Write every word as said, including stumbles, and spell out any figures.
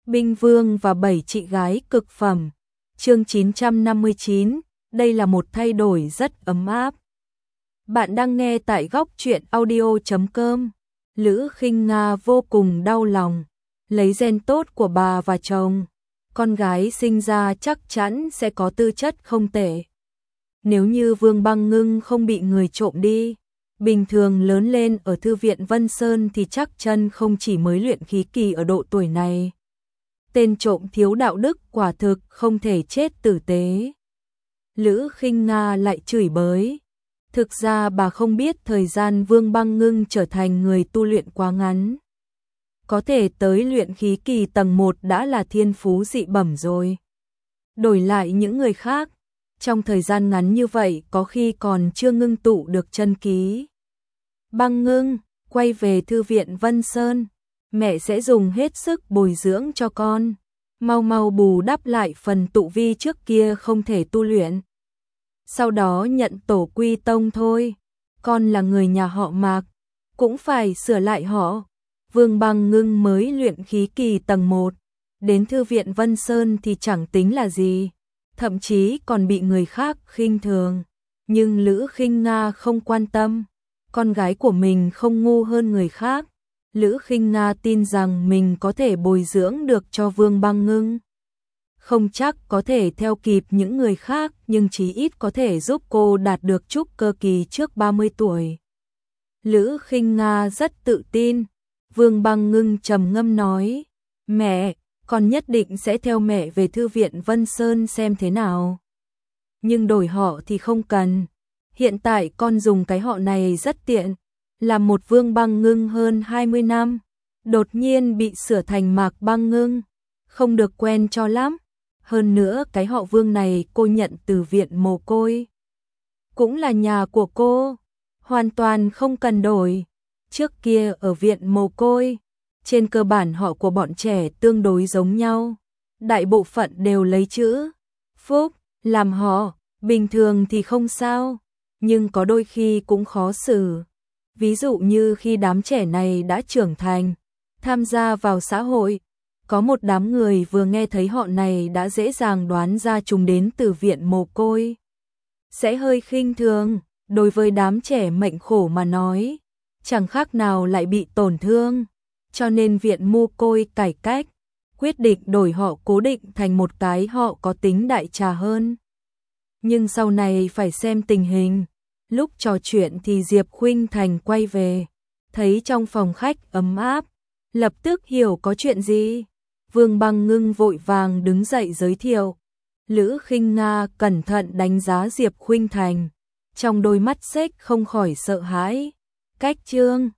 Binh Vương và bảy chị gái cực phẩm. Chương chín trăm năm mươi chín, đây là một thay đổi rất ấm áp. Bạn đang nghe tại góc truyện audio chấm com. Lữ Khinh Nga vô cùng đau lòng, lấy gen tốt của bà và chồng, con gái sinh ra chắc chắn sẽ có tư chất không tệ. Nếu như Vương Băng Ngưng không bị người trộm đi, bình thường lớn lên ở thư viện Vân Sơn thì chắc chân không chỉ mới luyện khí kỳ ở độ tuổi này. Tên trộm thiếu đạo đức quả thực không thể chết tử tế. Lữ Khinh Nga lại chửi bới. Thực ra bà không biết thời gian Vương Băng Ngưng trở thành người tu luyện quá ngắn. Có thể tới luyện khí kỳ tầng một đã là thiên phú dị bẩm rồi. Đổi lại những người khác, trong thời gian ngắn như vậy có khi còn chưa ngưng tụ được chân khí. Băng Ngưng, quay về thư viện Vân Sơn, mẹ sẽ dùng hết sức bồi dưỡng cho con, mau mau bù đắp lại phần tụ vi trước kia không thể tu luyện. Sau đó nhận tổ quy tông thôi, con là người nhà họ Mạc, cũng phải sửa lại họ. Vương Băng Ngưng mới luyện khí kỳ tầng một, đến thư viện Vân Sơn thì chẳng tính là gì, thậm chí còn bị người khác khinh thường. Nhưng Lữ Khinh Nga không quan tâm, con gái của mình không ngu hơn người khác. Lữ Khinh Nga tin rằng mình có thể bồi dưỡng được cho Vương Băng Ngưng. Không chắc có thể theo kịp những người khác, nhưng chí ít có thể giúp cô đạt được trúc cơ kỳ trước ba mươi tuổi. Lữ Khinh Nga rất tự tin. Vương Băng Ngưng trầm ngâm nói, mẹ, con nhất định sẽ theo mẹ về thư viện Vân Sơn xem thế nào. Nhưng đổi họ thì không cần. Hiện tại con dùng cái họ này rất tiện. Làm một Vương Băng Ngưng hơn hai mươi năm, đột nhiên bị sửa thành Mạc Băng Ngưng, không được quen cho lắm. Hơn nữa cái họ Vương này cô nhận từ viện mồ côi, cũng là nhà của cô, hoàn toàn không cần đổi. Trước kia ở viện mồ côi, trên cơ bản họ của bọn trẻ tương đối giống nhau, đại bộ phận đều lấy chữ Phúc làm họ, bình thường thì không sao, nhưng có đôi khi cũng khó xử. Ví dụ như khi đám trẻ này đã trưởng thành, tham gia vào xã hội, có một đám người vừa nghe thấy họ này đã dễ dàng đoán ra chúng đến từ viện mồ côi, sẽ hơi khinh thường. Đối với đám trẻ mệnh khổ mà nói, chẳng khác nào lại bị tổn thương, cho nên viện mồ côi cải cách, quyết định đổi họ cố định thành một cái họ có tính đại trà hơn. Nhưng sau này phải xem tình hình. Lúc trò chuyện thì Diệp Khuynh Thành quay về, thấy trong phòng khách ấm áp, lập tức hiểu có chuyện gì. Vương Băng Ngưng vội vàng đứng dậy giới thiệu. Lữ Khinh Nga cẩn thận đánh giá Diệp Khuynh Thành, trong đôi mắt xếch không khỏi sợ hãi. Cách Trương